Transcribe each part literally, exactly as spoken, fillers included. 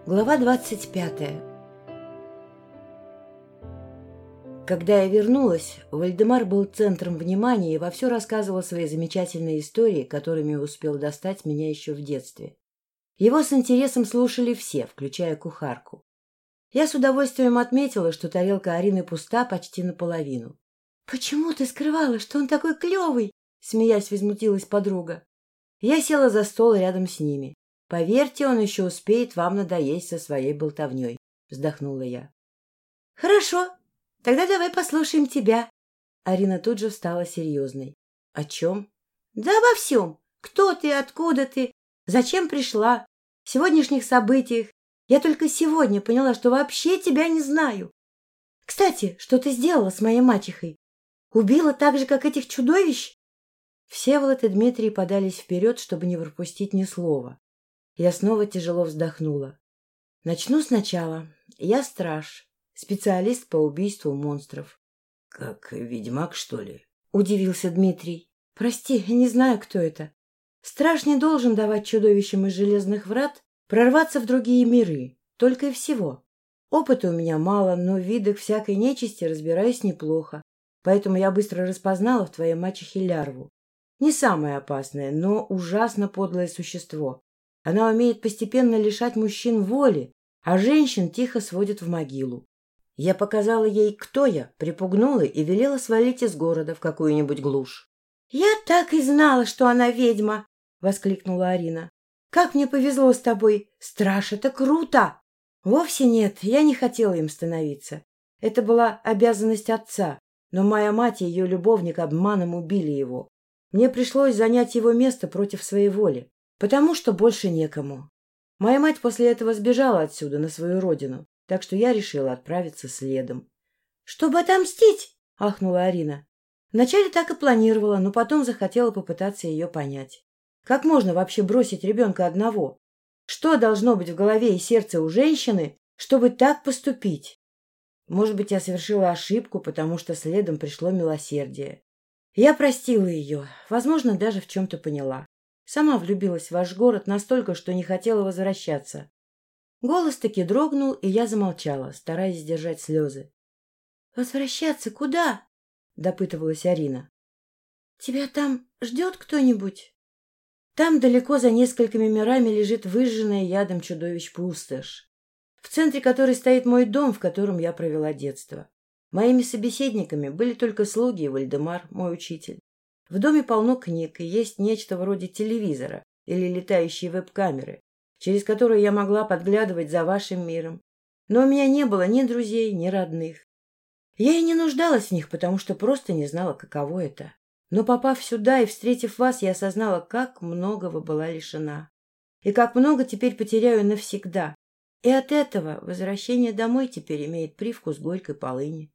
Глава двадцать пятая. Когда я вернулась, Вальдемар был центром внимания и вовсю рассказывал свои замечательные истории, которыми успел достать меня еще в детстве. Его с интересом слушали все, включая кухарку. Я с удовольствием отметила, что тарелка Арины пуста почти наполовину. — Почему ты скрывала, что он такой клевый? — смеясь возмутилась подруга. Я села за стол рядом с ними. — Поверьте, он еще успеет вам надоесть со своей болтовней, — вздохнула я. — Хорошо, тогда давай послушаем тебя. Арина тут же стала серьезной. — О чем? — Да обо всем. Кто ты, откуда ты, зачем пришла, в сегодняшних событиях. Я только сегодня поняла, что вообще тебя не знаю. Кстати, что ты сделала с моей мачехой? Убила так же, как этих чудовищ? Всеволод и Дмитрий подались вперед, чтобы не пропустить ни слова. Я снова тяжело вздохнула. Начну сначала. Я страж, специалист по убийству монстров. — Как ведьмак, что ли? — удивился Дмитрий. — Прости, я не знаю, кто это. Страж не должен давать чудовищам из железных врат прорваться в другие миры, только и всего. Опыта у меня мало, но в видах всякой нечисти разбираюсь неплохо, поэтому я быстро распознала в твоей мачехе лярву. Не самое опасное, но ужасно подлое существо. Она умеет постепенно лишать мужчин воли, а женщин тихо сводит в могилу. Я показала ей, кто я, припугнула и велела свалить из города в какую-нибудь глушь. — Я так и знала, что она ведьма! — воскликнула Арина. — Как мне повезло с тобой! Страж, это круто! — Вовсе нет, я не хотела им становиться. Это была обязанность отца, но моя мать и ее любовник обманом убили его. Мне пришлось занять его место против своей воли. Потому что больше некому. Моя мать после этого сбежала отсюда, на свою родину, так что я решила отправиться следом. — Чтобы отомстить? — ахнула Арина. Вначале так и планировала, но потом захотела попытаться ее понять. Как можно вообще бросить ребенка одного? Что должно быть в голове и сердце у женщины, чтобы так поступить? Может быть, я совершила ошибку, потому что следом пришло милосердие. Я простила ее, возможно, даже в чем-то поняла. Сама влюбилась в ваш город настолько, что не хотела возвращаться. Голос таки дрогнул, и я замолчала, стараясь сдержать слезы. — Возвращаться куда? — допытывалась Арина. — Тебя там ждет кто-нибудь? Там далеко за несколькими мирами лежит выжженная ядом чудовищ пустошь, в центре которой стоит мой дом, в котором я провела детство. Моими собеседниками были только слуги и Вальдемар, мой учитель. В доме полно книг, и есть нечто вроде телевизора или летающей веб-камеры, через которую я могла подглядывать за вашим миром. Но у меня не было ни друзей, ни родных. Я и не нуждалась в них, потому что просто не знала, каково это. Но попав сюда и встретив вас, я осознала, как многого была лишена. И как много теперь потеряю навсегда. И от этого возвращение домой теперь имеет привкус горькой полыни.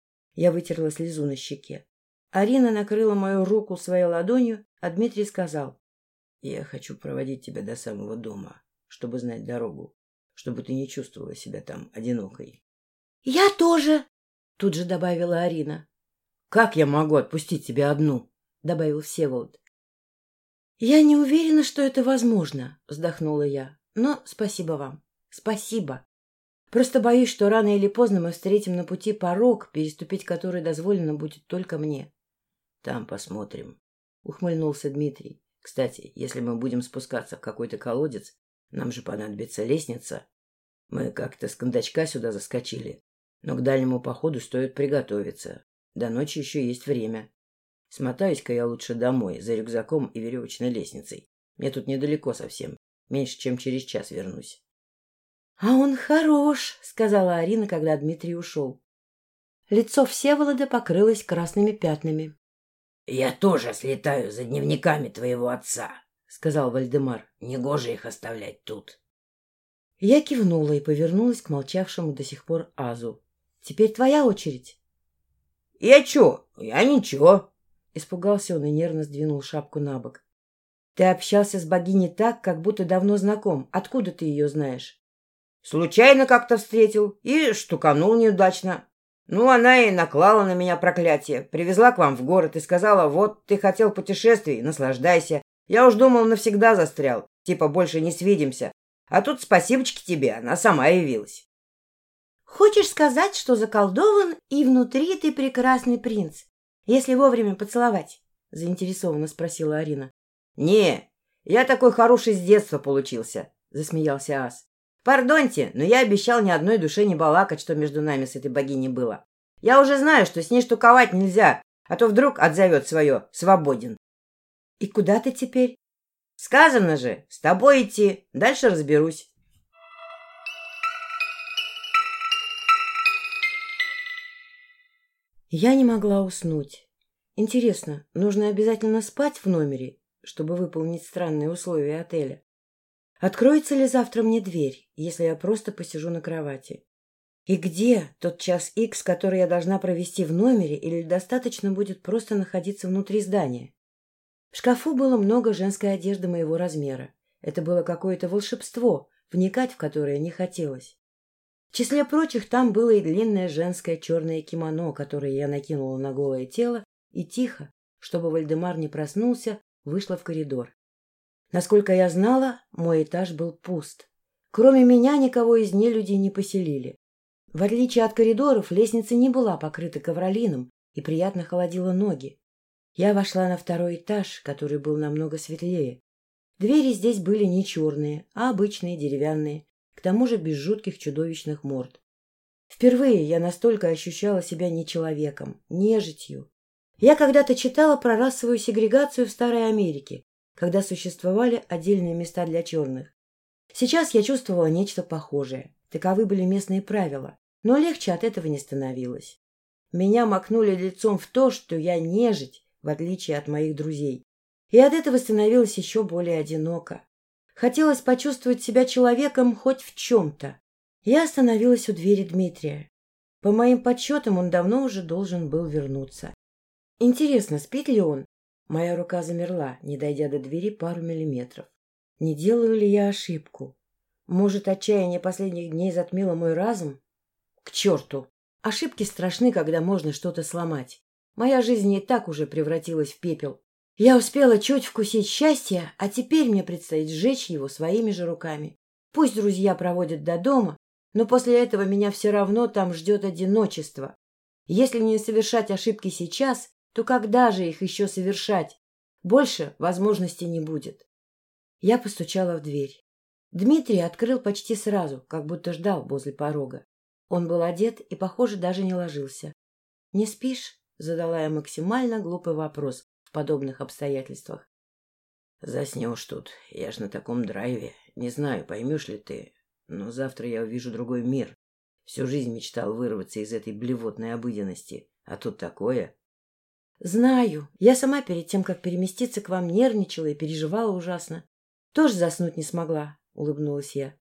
Я вытерла слезу на щеке. Арина накрыла мою руку своей ладонью, а Дмитрий сказал: — Я хочу проводить тебя до самого дома, чтобы знать дорогу, чтобы ты не чувствовала себя там одинокой. — Я тоже! — тут же добавила Арина. — Как я могу отпустить тебя одну? — добавил Всеволод. — Я не уверена, что это возможно, — вздохнула я. — Но спасибо вам. Спасибо. Просто боюсь, что рано или поздно мы встретим на пути порог, переступить который дозволено будет только мне. — Там посмотрим, — ухмыльнулся Дмитрий. — Кстати, если мы будем спускаться в какой-то колодец, нам же понадобится лестница. Мы как-то с кондачка сюда заскочили, но к дальнему походу стоит приготовиться. До ночи еще есть время. Смотаюсь-ка я лучше домой, за рюкзаком и веревочной лестницей. Мне тут недалеко совсем, меньше, чем через час вернусь. — А он хорош, — сказала Арина, когда Дмитрий ушел. Лицо Всеволода покрылось красными пятнами. — Я тоже слетаю за дневниками твоего отца, — сказал Вальдемар. — Негоже их оставлять тут. Я кивнула и повернулась к молчавшему до сих пор Азу. — Теперь твоя очередь. — Я чё? Я ничего. Испугался он и нервно сдвинул шапку на бок. — Ты общался с богиней так, как будто давно знаком. Откуда ты ее знаешь? — Случайно как-то встретил и штуканул неудачно. Ну, она и наклала на меня проклятие, привезла к вам в город и сказала: вот ты хотел путешествий, наслаждайся. Я уж думал, навсегда застрял, типа больше не свидимся. А тут спасибочки тебе, она сама явилась. — Хочешь сказать, что заколдован и внутри ты прекрасный принц, если вовремя поцеловать? — заинтересованно спросила Арина. — Не, я такой хороший с детства получился, — засмеялся ас. — Пардоньте, но я обещал ни одной душе не балакать, что между нами с этой богиней было. Я уже знаю, что с ней штуковать нельзя, а то вдруг отзовет свое «свободен». — И куда ты теперь? — Сказано же, с тобой идти, дальше разберусь. Я не могла уснуть. Интересно, нужно обязательно спать в номере, чтобы выполнить странные условия отеля? Откроется ли завтра мне дверь, если я просто посижу на кровати? И где тот час икс, который я должна провести в номере, или достаточно будет просто находиться внутри здания? В шкафу было много женской одежды моего размера. Это было какое-то волшебство, вникать в которое не хотелось. В числе прочих там было и длинное женское черное кимоно, которое я накинула на голое тело, и тихо, чтобы Вальдемар не проснулся, вышла в коридор. Насколько я знала, мой этаж был пуст. Кроме меня никого из нелюдей не поселили. В отличие от коридоров, лестница не была покрыта ковролином и приятно холодила ноги. Я вошла на второй этаж, который был намного светлее. Двери здесь были не черные, а обычные деревянные, к тому же без жутких чудовищных морд. Впервые я настолько ощущала себя не человеком, нежитью. Я когда-то читала про расовую сегрегацию в Старой Америке, когда существовали отдельные места для черных. Сейчас я чувствовала нечто похожее. Таковы были местные правила, но легче от этого не становилось. Меня макнули лицом в то, что я нежить, в отличие от моих друзей. И от этого становилось еще более одиноко. Хотелось почувствовать себя человеком хоть в чем-то. Я остановилась у двери Дмитрия. По моим подсчетам, он давно уже должен был вернуться. Интересно, спит ли он? Моя рука замерла, не дойдя до двери пару миллиметров. Не делаю ли я ошибку? Может, отчаяние последних дней затмило мой разум? К черту! Ошибки страшны, когда можно что-то сломать. Моя жизнь и так уже превратилась в пепел. Я успела чуть вкусить счастье, а теперь мне предстоит сжечь его своими же руками. Пусть друзья проводят до дома, но после этого меня все равно там ждет одиночество. Если не совершать ошибки сейчас, то когда же их еще совершать? Больше возможностей не будет. Я постучала в дверь. Дмитрий открыл почти сразу, как будто ждал возле порога. Он был одет и, похоже, даже не ложился. — Не спишь? — задала я максимально глупый вопрос в подобных обстоятельствах. — Заснешь тут. Я ж на таком драйве. Не знаю, поймешь ли ты, но завтра я увижу другой мир. Всю жизнь мечтал вырваться из этой блевотной обыденности. А тут такое... — Знаю. Я сама перед тем, как переместиться к вам, нервничала и переживала ужасно. Тоже заснуть не смогла, — улыбнулась я.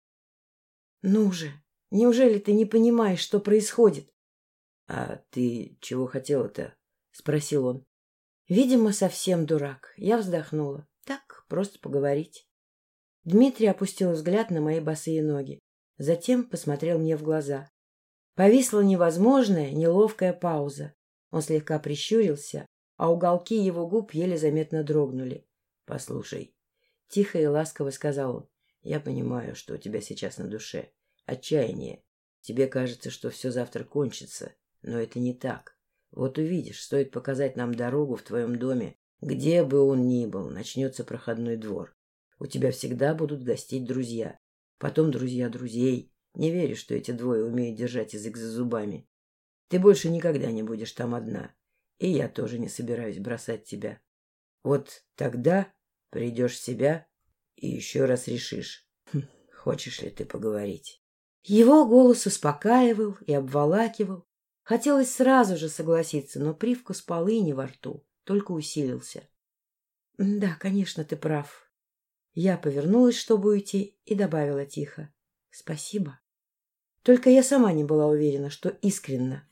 — Ну же, неужели ты не понимаешь, что происходит? — А ты чего хотела-то? — спросил он. Видимо, совсем дурак. Я вздохнула. Так, просто поговорить. Дмитрий опустил взгляд на мои босые ноги. Затем посмотрел мне в глаза. Повисла невозможная, неловкая пауза. Он слегка прищурился, а уголки его губ еле заметно дрогнули. — Послушай, — тихо и ласково сказал он, — я понимаю, что у тебя сейчас на душе. Отчаяние. Тебе кажется, что все завтра кончится, но это не так. Вот увидишь, стоит показать нам дорогу в твоем доме, где бы он ни был, начнется проходной двор. У тебя всегда будут гостить друзья. Потом друзья друзей. Не верю, что эти двое умеют держать язык за зубами. Ты больше никогда не будешь там одна. И я тоже не собираюсь бросать тебя. Вот тогда придешь в себя и еще раз решишь, хм, хочешь ли ты поговорить. Его голос успокаивал и обволакивал. Хотелось сразу же согласиться, но привкус полыни во рту только усилился. — Да, конечно, ты прав. Я повернулась, чтобы уйти, и добавила тихо. — Спасибо. Только я сама не была уверена, что искренна.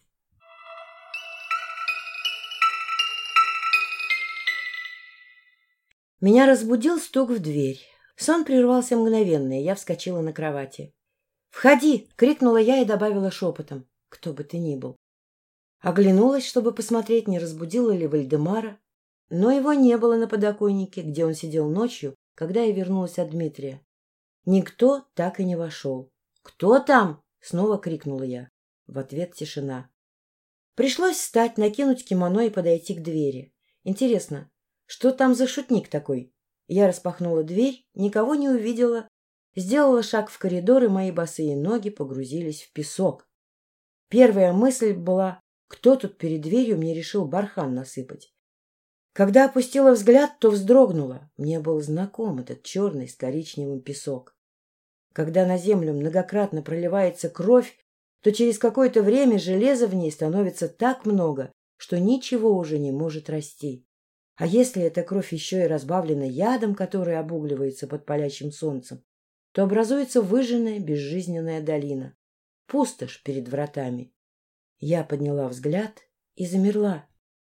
Меня разбудил стук в дверь. Сон прервался мгновенно, и я вскочила на кровати. «Входи!» — крикнула я и добавила шепотом. «Кто бы ты ни был». Оглянулась, чтобы посмотреть, не разбудила ли Вальдемара, но его не было на подоконнике, где он сидел ночью, когда я вернулась от Дмитрия. Никто так и не вошел. «Кто там?» — снова крикнула я. В ответ тишина. Пришлось встать, накинуть кимоно и подойти к двери. Интересно, что там за шутник такой? Я распахнула дверь, никого не увидела, сделала шаг в коридор, и мои босые ноги погрузились в песок. Первая мысль была, кто тут перед дверью мне решил бархан насыпать. Когда опустила взгляд, то вздрогнула. Мне был знаком этот черный с коричневым песок. Когда на землю многократно проливается кровь, то через какое-то время железа в ней становится так много, что ничего уже не может расти. А если эта кровь еще и разбавлена ядом, который обугливается под палящим солнцем, то образуется выжженная безжизненная долина. Пустошь перед вратами. Я подняла взгляд и замерла.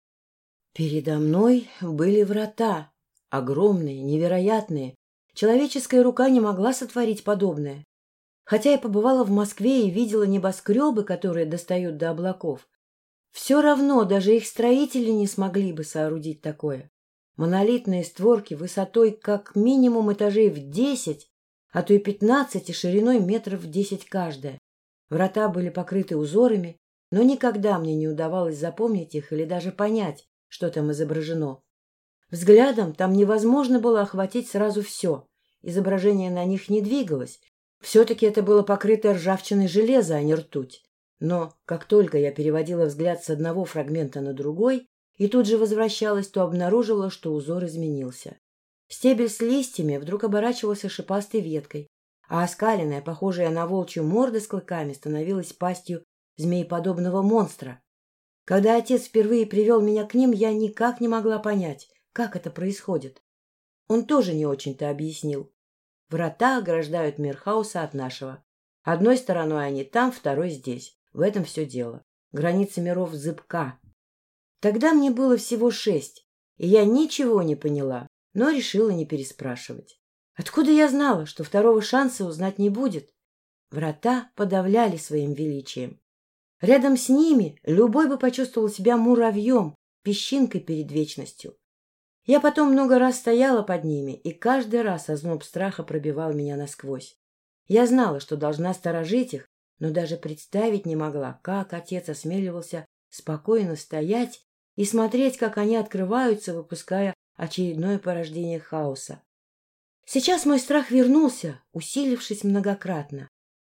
Передо мной были врата, огромные, невероятные. Человеческая рука не могла сотворить подобное. Хотя я побывала в Москве и видела небоскребы, которые достают до облаков, все равно даже их строители не смогли бы соорудить такое. Монолитные створки высотой как минимум этажей в десять, а то и пятнадцать, и шириной метров в десять каждая. Врата были покрыты узорами, но никогда мне не удавалось запомнить их или даже понять, что там изображено. Взглядом там невозможно было охватить сразу все. Изображение на них не двигалось. Все-таки это было покрыто ржавчиной железа, а не ртуть. Но как только я переводила взгляд с одного фрагмента на другой и тут же возвращалась, то обнаруживала, что узор изменился. Стебель с листьями вдруг оборачивался шипастой веткой, а оскаленная, похожая на волчью морда с клыками, становилась пастью змееподобного монстра. Когда отец впервые привел меня к ним, я никак не могла понять, как это происходит. Он тоже не очень-то объяснил. Врата ограждают мир хаоса от нашего. Одной стороной они там, второй здесь. В этом все дело. Граница миров зыбка. Тогда мне было всего шесть, и я ничего не поняла, но решила не переспрашивать. Откуда я знала, что второго шанса узнать не будет? Врата подавляли своим величием. Рядом с ними любой бы почувствовал себя муравьем, песчинкой перед вечностью. Я потом много раз стояла под ними, и каждый раз озноб страха пробивал меня насквозь. Я знала, что должна сторожить их, но даже представить не могла, как отец осмеливался спокойно стоять и смотреть, как они открываются, выпуская очередное порождение хаоса. Сейчас мой страх вернулся, усилившись многократно.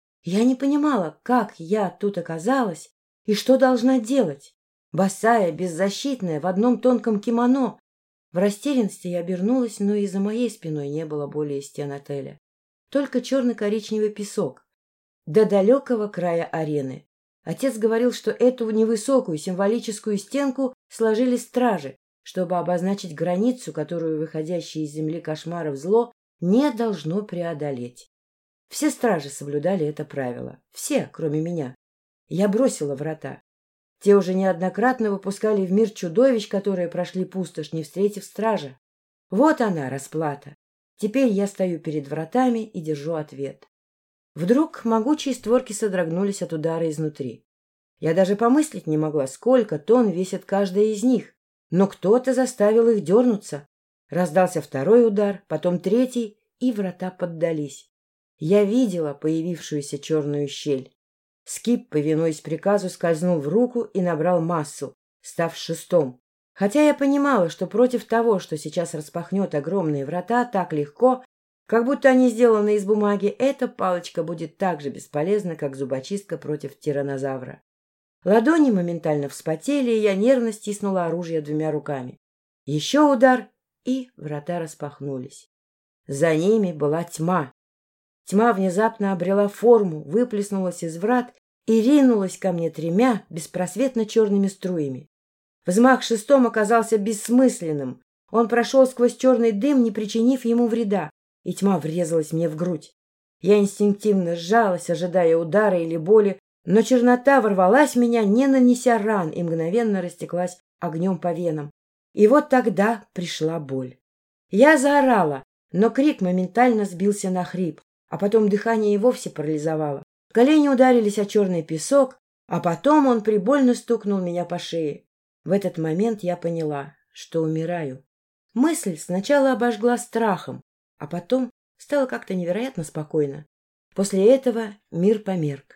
Я не понимала, как я тут оказалась и что должна делать. Босая, беззащитная, в одном тонком кимоно. В растерянности я обернулась, но и за моей спиной не было более стен отеля. Только черно-коричневый песок. До далекого края арены. Отец говорил, что эту невысокую символическую стенку сложили стражи, чтобы обозначить границу, которую выходящее из земли кошмаров зло не должно преодолеть. Все стражи соблюдали это правило. Все, кроме меня. Я бросила врата. Те уже неоднократно выпускали в мир чудовищ, которые прошли пустошь, не встретив стража. Вот она, расплата. Теперь я стою перед вратами и держу ответ. Вдруг могучие створки содрогнулись от удара изнутри. Я даже помыслить не могла, сколько тонн весит каждая из них. Но кто-то заставил их дернуться. Раздался второй удар, потом третий, и врата поддались. Я видела появившуюся черную щель. Скип, повинуясь приказу, скользнул в руку и набрал массу, став шестом. Хотя я понимала, что против того, что сейчас распахнет огромные врата так легко, как будто они сделаны из бумаги, эта палочка будет так же бесполезна, как зубочистка против тираннозавра. Ладони моментально вспотели, и я нервно стиснула оружие двумя руками. Еще удар, и врата распахнулись. За ними была тьма. Тьма внезапно обрела форму, выплеснулась из врат и ринулась ко мне тремя беспросветно черными струями. Взмах шестом оказался бессмысленным. Он прошел сквозь черный дым, не причинив ему вреда, и тьма врезалась мне в грудь. Я инстинктивно сжалась, ожидая удара или боли, но чернота ворвалась в меня, не нанеся ран, и мгновенно растеклась огнем по венам. И вот тогда пришла боль. Я заорала, но крик моментально сбился на хрип, а потом дыхание и вовсе парализовало. Колени ударились о черный песок, а потом он прибольно стукнул меня по шее. В этот момент я поняла, что умираю. Мысль сначала обожгла страхом, а потом Стало как-то невероятно спокойно. После этого мир померк.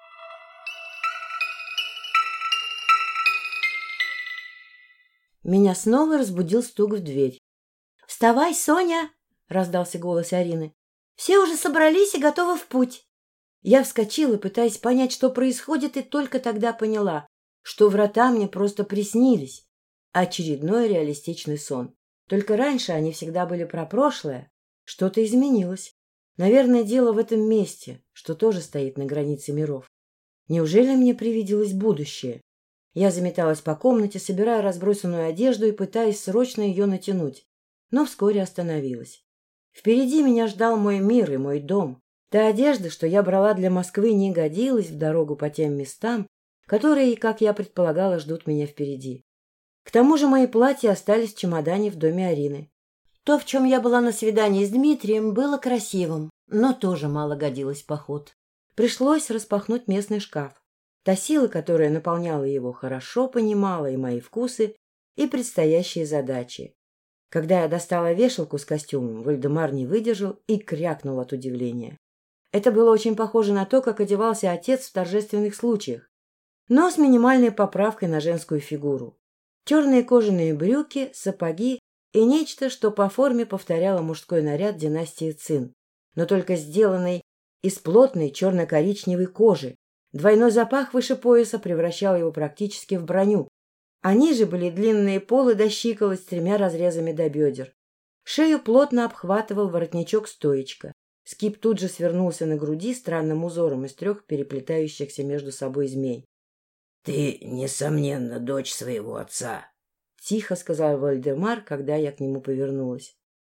Меня снова разбудил стук в дверь. «Вставай, Соня!» — раздался голос Арины. «Все уже собрались и готовы в путь». Я вскочила, пытаясь понять, что происходит, и только тогда поняла, что врата мне просто приснились. Очередной реалистичный сон. Только раньше они всегда были про прошлое. Что-то изменилось. Наверное, дело в этом месте, что тоже стоит на границе миров. Неужели мне привиделось будущее? Я заметалась по комнате, собирая разбросанную одежду и пытаясь срочно ее натянуть, но вскоре остановилась. Впереди меня ждал мой мир и мой дом. Та одежда, что я брала для Москвы, не годилась в дорогу по тем местам, которые, как я предполагала, ждут меня впереди. К тому же мои платья остались в чемодане в доме Арины. То, в чем я была на свидании с Дмитрием, было красивым, но тоже мало годилось в поход. Пришлось распахнуть местный шкаф. Та сила, которая наполняла его, хорошо понимала и мои вкусы, и предстоящие задачи. Когда я достала вешалку с костюмом, Вальдемар не выдержал и крякнул от удивления. Это было очень похоже на то, как одевался отец в торжественных случаях, но с минимальной поправкой на женскую фигуру. Черные кожаные брюки, сапоги и нечто, что по форме повторяло мужской наряд династии Цин, но только сделанный из плотной черно-коричневой кожи. Двойной запах выше пояса превращал его практически в броню, а ниже были длинные полы до щиколоть с тремя разрезами до бедер. Шею плотно обхватывал воротничок-стоечка. Скип тут же свернулся на груди странным узором из трех переплетающихся между собой змей. — Ты, несомненно, дочь своего отца, — тихо сказал Вальдемар, когда я к нему повернулась.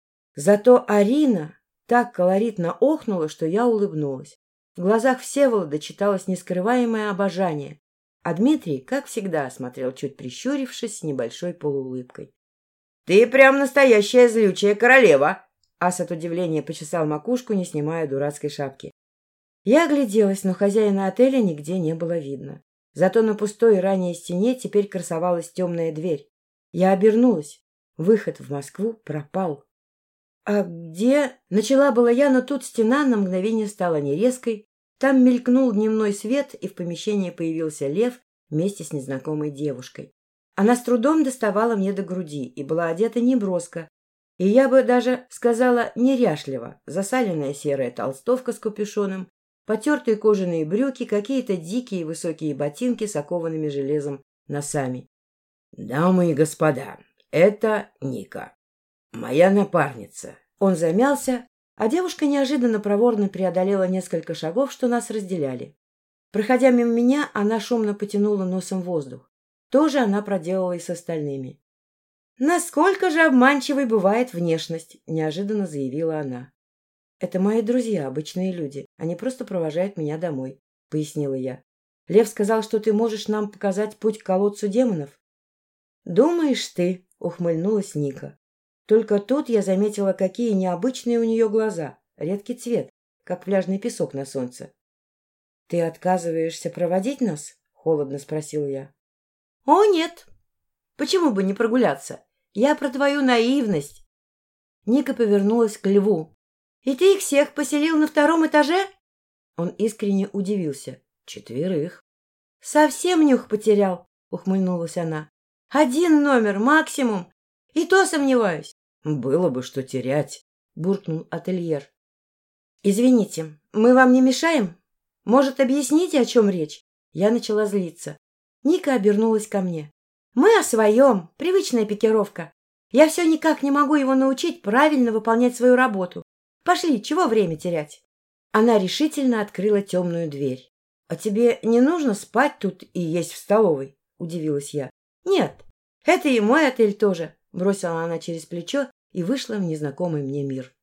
Зато Арина так колоритно охнула, что я улыбнулась. В глазах Всеволода читалось нескрываемое обожание, а Дмитрий, как всегда, смотрел, чуть прищурившись, с небольшой полуулыбкой. — Ты прям настоящая злючая королева! — Ас от удивления почесал макушку, не снимая дурацкой шапки. Я огляделась, но хозяина отеля нигде не было видно. Зато на пустой ранее стене теперь красовалась темная дверь. Я обернулась. Выход в Москву пропал. «А где?» — начала была я, но тут стена на мгновение стала нерезкой. Там мелькнул дневной свет, и в помещении появился лев вместе с незнакомой девушкой. Она с трудом доставала мне до груди и была одета неброско, и я бы даже сказала неряшливо. Засаленная серая толстовка с капюшоном, потертые кожаные брюки, какие-то дикие высокие ботинки с окованными железом носами. — Дамы и господа, это Ника. «Моя напарница». Он замялся, а девушка неожиданно проворно преодолела несколько шагов, что нас разделяли. Проходя мимо меня, она шумно потянула носом воздух. То же она проделала и с остальными. «Насколько же обманчивой бывает внешность», — неожиданно заявила она. «Это мои друзья, обычные люди. Они просто провожают меня домой», — пояснила я. «Лев сказал, что ты можешь нам показать путь к колодцу демонов». «Думаешь ты», — ухмыльнулась Ника. Только тут я заметила, какие необычные у нее глаза, редкий цвет, как пляжный песок на солнце. — Ты отказываешься проводить нас? — холодно спросил я. — О, нет! Почему бы не прогуляться? Я про твою наивность. Ника повернулась к льву. — И ты их всех поселил на втором этаже? Он искренне удивился. — Четверых. — Совсем нюх потерял, — ухмыльнулась она. — Один номер максимум. И то сомневаюсь. — Было бы что терять, — буркнул ательер. — Извините, мы вам не мешаем? Может, объясните, о чем речь? Я начала злиться. Ника обернулась ко мне. — Мы о своем, привычная пикировка. Я все никак не могу его научить правильно выполнять свою работу. Пошли, чего время терять? Она решительно открыла темную дверь. — А тебе не нужно спать тут и есть в столовой? — удивилась я. — Нет, это и мой отель тоже. Бросила она через плечо и вышла в незнакомый мне мир.